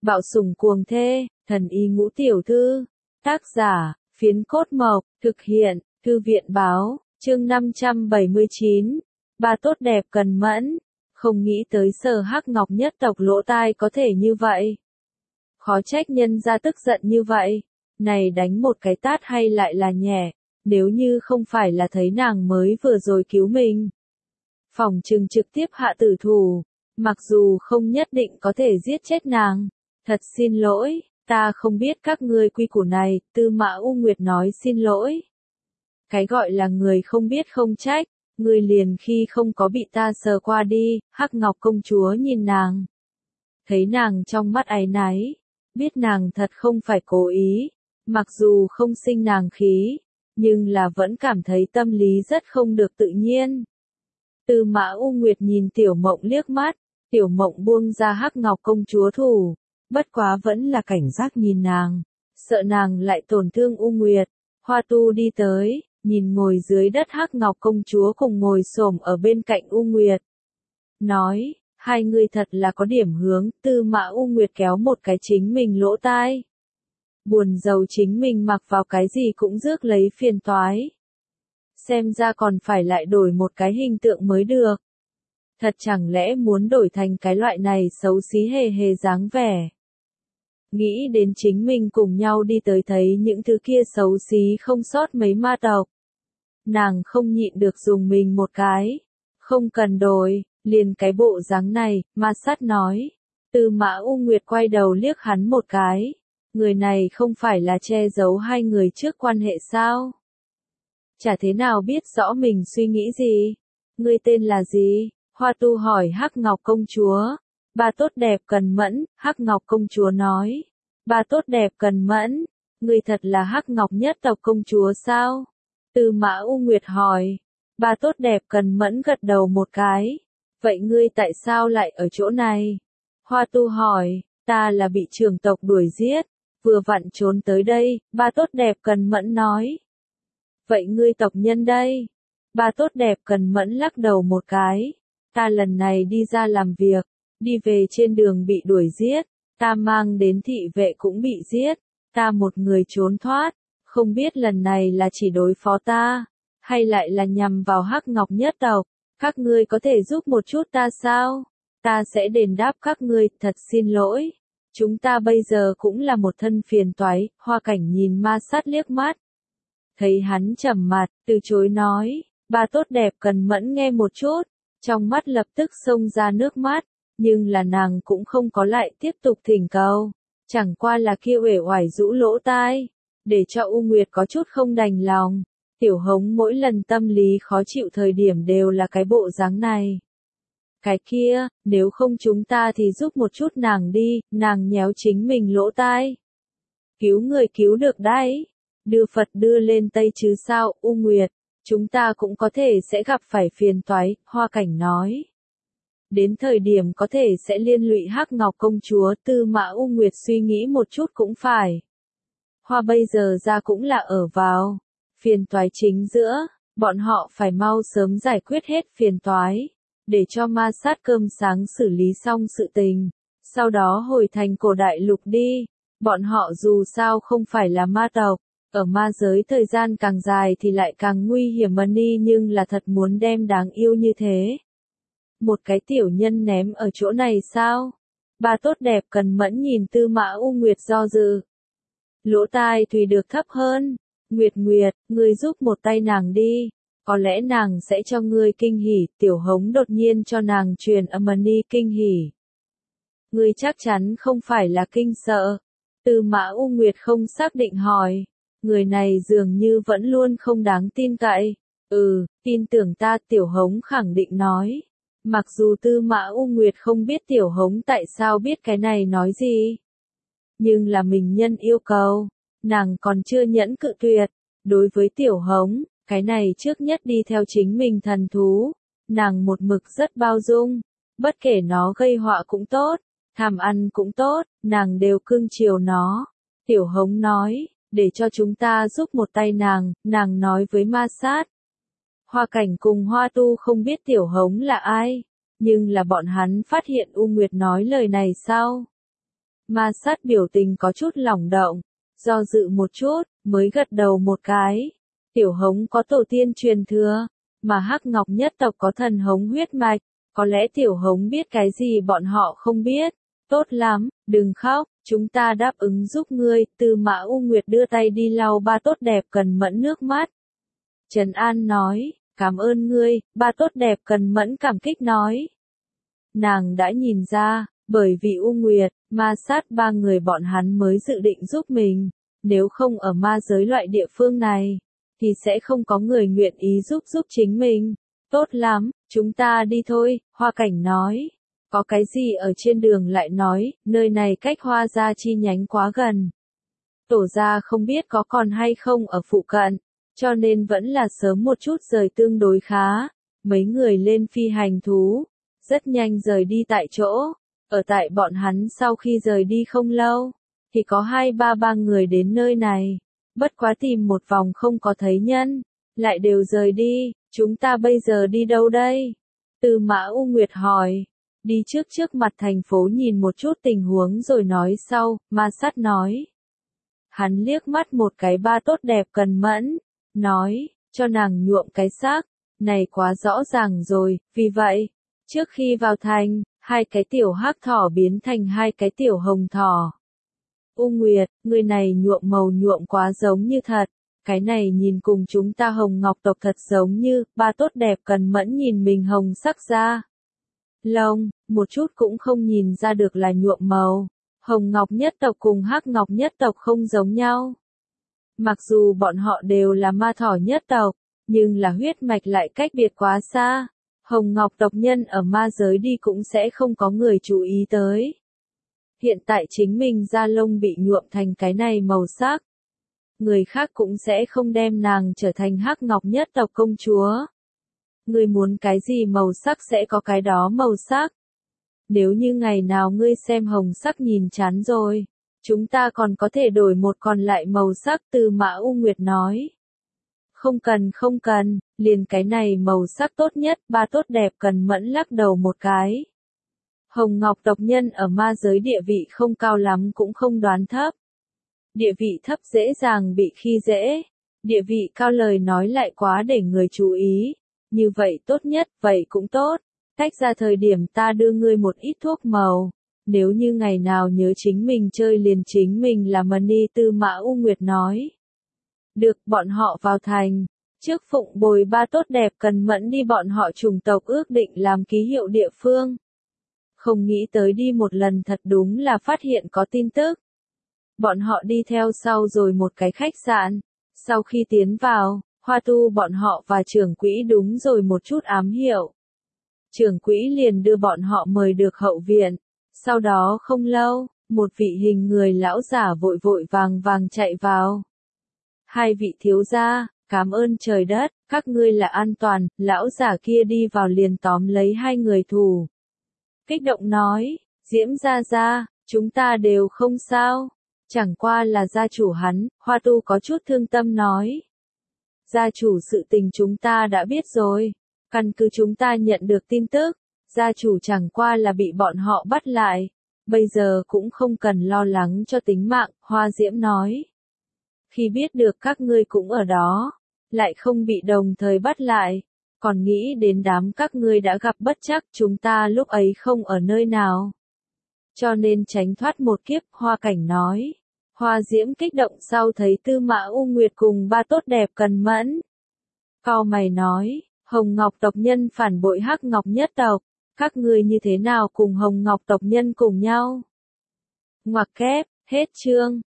Bạo sủng cuồng thê, thần y ngũ tiểu thư. Tác giả, Phiến Cốt Mộc, thực hiện, Thư viện báo, chương 579. Ba tốt đẹp cần mẫn. Không nghĩ tới Sở Hắc Ngọc nhất tộc Lỗ Tai có thể như vậy. Khó trách nhân gia tức giận như vậy. Này đánh một cái tát hay lại là nhẹ, nếu như không phải là thấy nàng mới vừa rồi cứu mình. Phỏng chừng trực tiếp hạ tử thủ, mặc dù không nhất định có thể giết chết nàng. Thật xin lỗi, ta không biết các ngươi quy củ này, Tư Mã U Nguyệt nói xin lỗi. Cái gọi là người không biết không trách, ngươi liền khi không có bị ta sờ qua đi. Hắc Ngọc công chúa nhìn nàng. Thấy nàng trong mắt áy náy, biết nàng thật không phải cố ý, mặc dù không sinh nàng khí, nhưng là vẫn cảm thấy tâm lý rất không được tự nhiên. Tư Mã U Nguyệt nhìn Tiểu Mộng liếc mắt, Tiểu Mộng buông ra Hắc Ngọc công chúa thủ, bất quá vẫn là cảnh giác nhìn nàng, sợ nàng lại tổn thương U Nguyệt. Hoa Tu đi tới, nhìn ngồi dưới đất Hắc Ngọc công chúa cùng ngồi xổm ở bên cạnh U Nguyệt. Nói, hai người thật là có điểm hướng. Tư Mã U Nguyệt kéo một cái chính mình lỗ tai. Buồn rầu chính mình mặc vào cái gì cũng rước lấy phiền toái. Xem ra còn phải lại đổi một cái hình tượng mới được. Thật chẳng lẽ muốn đổi thành cái loại này xấu xí hề hề dáng vẻ. Nghĩ đến chính mình cùng nhau đi tới thấy những thứ kia xấu xí không sót mấy ma tộc. Nàng không nhịn được dùng mình một cái. Không cần đổi, liền cái bộ dáng này, Ma Sát nói. Tư Mã U Nguyệt quay đầu liếc hắn một cái. Người này không phải là che giấu hai người trước quan hệ sao? Chả thế nào biết rõ mình suy nghĩ gì. Ngươi tên là gì? Hoa Tu hỏi Hắc Ngọc công chúa. Ba tốt đẹp cần mẫn, Hắc Ngọc công chúa nói. Ba tốt đẹp cần mẫn, ngươi thật là Hắc Ngọc nhất tộc công chúa sao? Tư Mã U Nguyệt hỏi. Ba tốt đẹp cần mẫn gật đầu một cái. Vậy ngươi tại sao lại ở chỗ này? Hoa Tu hỏi, ta là bị trưởng tộc đuổi giết, vừa vặn trốn tới đây. Ba tốt đẹp cần mẫn nói. Vậy ngươi tộc nhân đây? Ba tốt đẹp cần mẫn lắc đầu một cái. Ta lần này đi ra làm việc, đi về trên đường bị đuổi giết, ta mang đến thị vệ cũng bị giết, ta một người trốn thoát, không biết lần này là chỉ đối phó ta, hay lại là nhằm vào Hắc Ngọc nhất tộc. Các ngươi có thể giúp một chút ta sao? Ta sẽ đền đáp các ngươi. Thật xin lỗi, chúng ta bây giờ cũng là một thân phiền toái. Hoa Cảnh nhìn Ma Sát liếc mắt, thấy hắn trầm mặt, từ chối nói. Ba tốt đẹp cần mẫn nghe một chút, trong mắt lập tức xông ra nước mắt, nhưng là nàng cũng không có lại tiếp tục thỉnh cầu, chẳng qua là kia uể oải rũ lỗ tai, để cho U Nguyệt có chút không đành lòng. Tiểu Hống mỗi lần tâm lý khó chịu thời điểm đều là cái bộ dáng này. Cái kia, nếu không chúng ta thì giúp một chút nàng đi. Nàng nhéo chính mình lỗ tai. Cứu người cứu được đấy, đưa Phật đưa lên Tây chứ sao. U Nguyệt, chúng ta cũng có thể sẽ gặp phải phiền toái. Hoa Cảnh nói. Đến thời điểm có thể sẽ liên lụy Hắc Ngọc công chúa. Tư Mã U Nguyệt suy nghĩ một chút cũng phải. Hoa bây giờ ra cũng là ở vào phiền toái chính giữa, bọn họ phải mau sớm giải quyết hết phiền toái, để cho Ma Sát cơm sáng xử lý xong sự tình, sau đó hồi thành cổ đại lục đi. Bọn họ dù sao không phải là ma tộc, ở ma giới thời gian càng dài thì lại càng nguy hiểm mà đi, nhưng là thật muốn đem đáng yêu như thế. Một cái tiểu nhân ném ở chỗ này sao? Ba tốt đẹp cần mẫn nhìn Tư Mã U Nguyệt do dự. Lỗ tai Thùy được thấp hơn. Nguyệt Nguyệt, ngươi giúp một tay nàng đi, có lẽ nàng sẽ cho ngươi kinh hỉ. Tiểu Hống đột nhiên cho nàng truyền âm ni kinh hỉ. Ngươi chắc chắn không phải là kinh sợ? Tư Mã U Nguyệt không xác định hỏi. Người này dường như vẫn luôn không đáng tin cậy. Tin tưởng ta. Tiểu Hống khẳng định nói. Mặc dù Tư Mã U Nguyệt không biết Tiểu Hống tại sao biết cái này nói gì, nhưng là mình nhân yêu cầu, nàng còn chưa nhẫn cự tuyệt. Đối với Tiểu Hống, cái này trước nhất đi theo chính mình thần thú, nàng một mực rất bao dung, bất kể nó gây họa cũng tốt, tham ăn cũng tốt, nàng đều cưng chiều nó. Tiểu Hống nói, để cho chúng ta giúp một tay nàng nói với Ma Sát. Hoa Cảnh cùng Hoa Tu không biết Tiểu Hống là ai, nhưng là bọn hắn phát hiện U Nguyệt nói lời này sau. Ma sát biểu tình có chút lỏng động, do dự một chút, mới gật đầu một cái. Tiểu Hống có tổ tiên truyền thừa, mà Hắc Ngọc nhất tộc có thần hống huyết mạch, có lẽ Tiểu Hống biết cái gì bọn họ không biết. Tốt lắm, đừng khóc, chúng ta đáp ứng giúp ngươi. Tư Mã U Nguyệt đưa tay đi lau Ba Tốt Đẹp Cần Mẫn nước mắt. Trấn An nói, cảm ơn ngươi. Ba Tốt Đẹp Cần Mẫn cảm kích nói. Nàng đã nhìn ra, bởi vì U Nguyệt, ma sát ba người bọn hắn mới dự định giúp mình. Nếu không ở ma giới loại địa phương này, thì sẽ không có người nguyện ý giúp chính mình. Tốt lắm, chúng ta đi thôi, Hoa Cảnh nói. Có cái gì ở trên đường lại nói, nơi này cách Hoa gia chi nhánh quá gần. Tổ gia không biết có còn hay không ở phụ cận, cho nên vẫn là sớm một chút rời tương đối khá. Mấy người lên phi hành thú, rất nhanh rời đi tại chỗ. Ở tại bọn hắn sau khi rời đi không lâu, thì có ba người đến nơi này. Bất quá tìm một vòng không có thấy nhân, lại đều rời đi. Chúng ta bây giờ đi đâu đây? Tư Mã U Nguyệt hỏi. Đi trước mặt thành phố nhìn một chút tình huống rồi nói sau, ma sát nói. Hắn liếc mắt một cái Ba Tốt Đẹp Cần Mẫn, nói, cho nàng nhuộm cái xác, này quá rõ ràng rồi, vì vậy, trước khi vào thành, 2 cái tiểu hắc thỏ biến thành 2 cái tiểu hồng thỏ. U Nguyệt, người này nhuộm màu nhuộm quá giống như thật, cái này nhìn cùng chúng ta Hồng Ngọc tộc thật giống như. Ba Tốt Đẹp Cần Mẫn nhìn mình hồng sắc ra. Lông, một chút cũng không nhìn ra được là nhuộm màu. Hồng Ngọc nhất tộc cùng Hắc Ngọc nhất tộc không giống nhau. Mặc dù bọn họ đều là ma thỏ nhất tộc, nhưng là huyết mạch lại cách biệt quá xa. Hồng Ngọc tộc nhân ở ma giới đi cũng sẽ không có người chú ý tới. Hiện tại chính mình da lông bị nhuộm thành cái này màu sắc. Người khác cũng sẽ không đem nàng trở thành Hắc Ngọc nhất tộc công chúa. Ngươi muốn cái gì màu sắc sẽ có cái đó màu sắc. Nếu như ngày nào ngươi xem hồng sắc nhìn chán rồi, chúng ta còn có thể đổi một còn lại màu sắc. Tư Mã U Nguyệt nói. Không cần, liền cái này màu sắc tốt nhất. Ba Tốt Đẹp Cần Mẫn lắc đầu một cái. Hồng Ngọc tộc nhân ở ma giới địa vị không cao lắm cũng không đoán thấp. Địa vị thấp dễ dàng bị khi dễ, địa vị cao lời nói lại quá để người chú ý. Như vậy tốt nhất, vậy cũng tốt. Tách ra thời điểm ta đưa ngươi một ít thuốc màu. Nếu như ngày nào nhớ chính mình chơi liền chính mình là money. Tư Mã U Nguyệt nói. Được, bọn họ vào thành. Trước phụng bồi Ba Tốt Đẹp Cần Mẫn đi bọn họ chủng tộc ước định làm ký hiệu địa phương. Không nghĩ tới đi một lần thật đúng là phát hiện có tin tức. Bọn họ đi theo sau rồi một cái khách sạn. Sau khi tiến vào, Hoa Tu bọn họ và trưởng quỹ đúng rồi một chút ám hiệu. Trưởng quỹ liền đưa bọn họ mời được hậu viện. Sau đó không lâu, một vị hình người lão giả vội vàng chạy vào. 2 vị thiếu gia, cảm ơn trời đất, các ngươi là an toàn. Lão giả kia đi vào liền tóm lấy 2 người thủ. Kích động nói, Diễm gia gia, chúng ta đều không sao. Chẳng qua là gia chủ hắn. Hoa Tu có chút thương tâm nói. Gia chủ sự tình chúng ta đã biết rồi. Căn cứ chúng ta nhận được tin tức, gia chủ chẳng qua là bị bọn họ bắt lại. Bây giờ cũng không cần lo lắng cho tính mạng. Hoa Diễm nói. Khi biết được các ngươi cũng ở đó, lại không bị đồng thời bắt lại, còn nghĩ đến đám các ngươi đã gặp bất trắc. Chúng ta lúc ấy không ở nơi nào, cho nên tránh thoát một kiếp. Hoa Cảnh nói. Hoa Diễm kích động sau thấy Tư Mã U Nguyệt cùng Ba Tốt Đẹp Cần Mẫn. Cau mày nói, Hồng Ngọc tộc nhân phản bội Hắc Ngọc nhất tộc, các ngươi như thế nào cùng Hồng Ngọc tộc nhân cùng nhau? Ngoặc kép, hết chương.